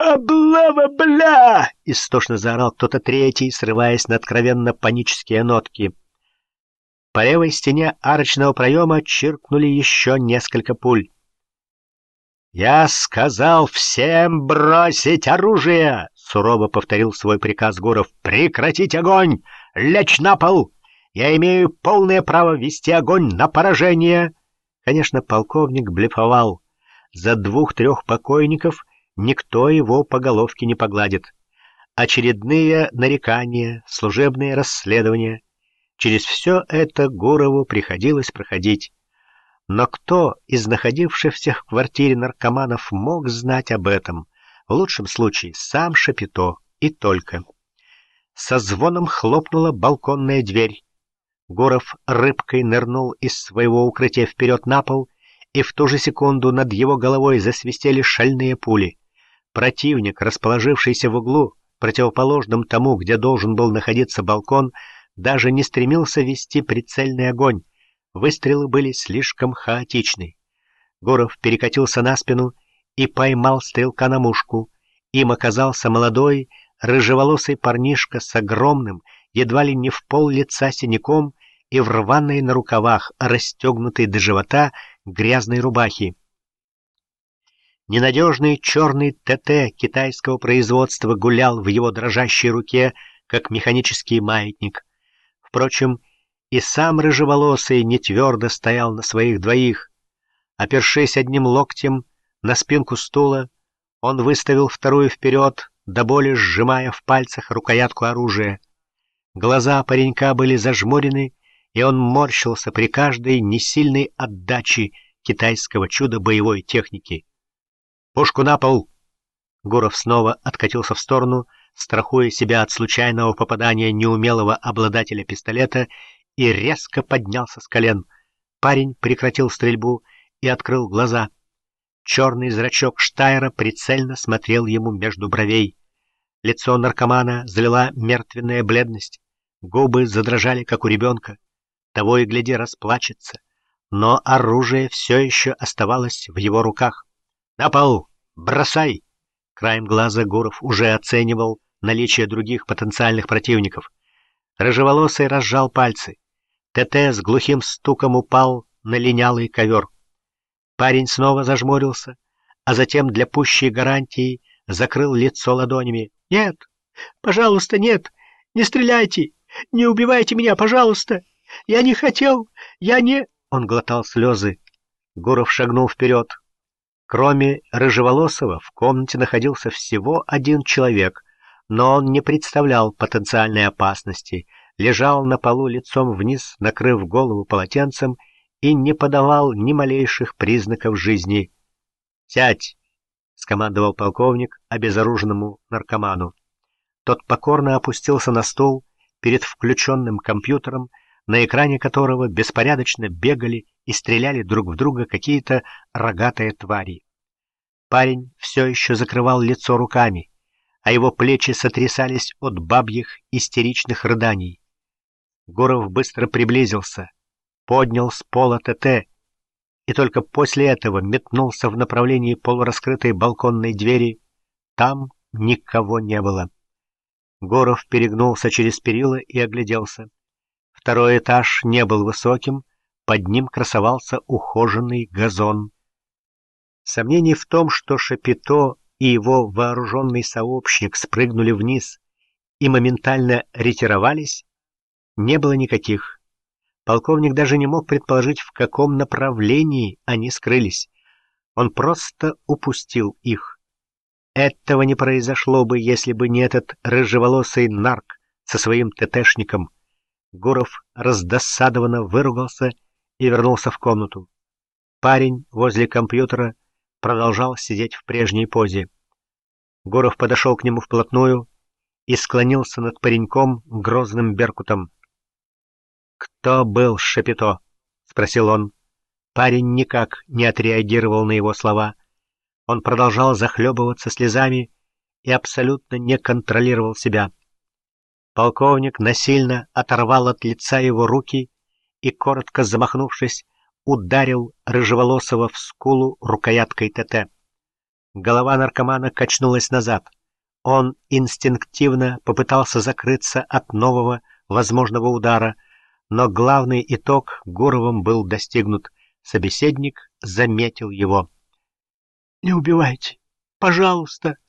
«Облава, бля!» — истошно заорал кто-то третий, срываясь на откровенно панические нотки. По левой стене арочного проема чиркнули еще несколько пуль. «Я сказал всем бросить оружие!» — сурово повторил свой приказ Гуров. «Прекратить огонь! Лечь на пол! Я имею полное право вести огонь на поражение!» Конечно, полковник блефовал. За 2-3 покойников никто его по головке не погладит. Очередные нарекания, служебные расследования. Через все это Гурову приходилось проходить. Но кто из находившихся в квартире наркоманов мог знать об этом? В лучшем случае сам Шапито, и только. Со звоном хлопнула балконная дверь. Гуров рыбкой нырнул из своего укрытия вперед на пол, и в ту же секунду над его головой засвистели шальные пули. Противник, расположившийся в углу, противоположном тому, где должен был находиться балкон, даже не стремился вести прицельный огонь. Выстрелы были слишком хаотичны. Гуров перекатился на спину и поймал стрелка на мушку. Им оказался молодой, рыжеволосый парнишка с огромным, едва ли не в пол лица синяком и в рваной на рукавах, расстегнутой до живота, грязной рубахи. Ненадежный черный ТТ китайского производства гулял в его дрожащей руке, как механический маятник. Впрочем, и сам рыжеволосый не твердо стоял на своих двоих. Опершись одним локтем на спинку стула, он выставил вторую вперед, до боли сжимая в пальцах рукоятку оружия. Глаза паренька были зажмурены, и он морщился при каждой несильной отдаче китайского чуда боевой техники. «Пушку на пол!» Гуров снова откатился в сторону, страхуя себя от случайного попадания неумелого обладателя пистолета, и резко поднялся с колен. Парень прекратил стрельбу и открыл глаза. Черный зрачок Штайра прицельно смотрел ему между бровей. Лицо наркомана залила мертвенная бледность. Губы задрожали, как у ребенка. Того и гляди расплачется. Но оружие все еще оставалось в его руках. «На пол! Бросай!» Краем глаза Гуров уже оценивал наличие других потенциальных противников. Рыжеволосый разжал пальцы. ТТ с глухим стуком упал на линялый ковер. Парень снова зажмурился, а затем для пущей гарантии закрыл лицо ладонями. «Нет! Пожалуйста, нет! Не стреляйте! Не убивайте меня, пожалуйста! Я не хотел! Я не...» Он глотал слезы. Гуров шагнул вперед. Кроме Рыжеволосого в комнате находился всего один человек, но он не представлял потенциальной опасности, лежал на полу лицом вниз, накрыв голову полотенцем, и не подавал ни малейших признаков жизни. «Сядь!» — скомандовал полковник обезоруженному наркоману. Тот покорно опустился на стул перед включенным компьютером, на экране которого беспорядочно бегали и стреляли друг в друга какие-то рогатые твари. Парень все еще закрывал лицо руками, а его плечи сотрясались от бабьих истеричных рыданий. Гуров быстро приблизился, поднял с пола ТТ и только после этого метнулся в направлении полураскрытой балконной двери. Там никого не было. Гуров перегнулся через перила и огляделся. Второй этаж не был высоким, под ним красовался ухоженный газон. Сомнений в том, что Шапито и его вооруженный сообщник спрыгнули вниз и моментально ретировались, не было никаких. Полковник даже не мог предположить, в каком направлении они скрылись. Он просто упустил их. Этого не произошло бы, если бы не этот рыжеволосый нарк со своим ТТшником. Гуров раздосадованно выругался и вернулся в комнату. Парень возле компьютера продолжал сидеть в прежней позе. Гуров подошел к нему вплотную и склонился над пареньком грозным беркутом. «Кто был Шапито?» — спросил он. Парень никак не отреагировал на его слова. Он продолжал захлебываться слезами и абсолютно не контролировал себя. Полковник насильно оторвал от лица его руки и, коротко замахнувшись, ударил рыжеволосого в скулу рукояткой ТТ. Голова наркомана качнулась назад. Он инстинктивно попытался закрыться от нового возможного удара, но главный итог Гуровым был достигнут. Собеседник заметил его. «Не убивайте, пожалуйста!»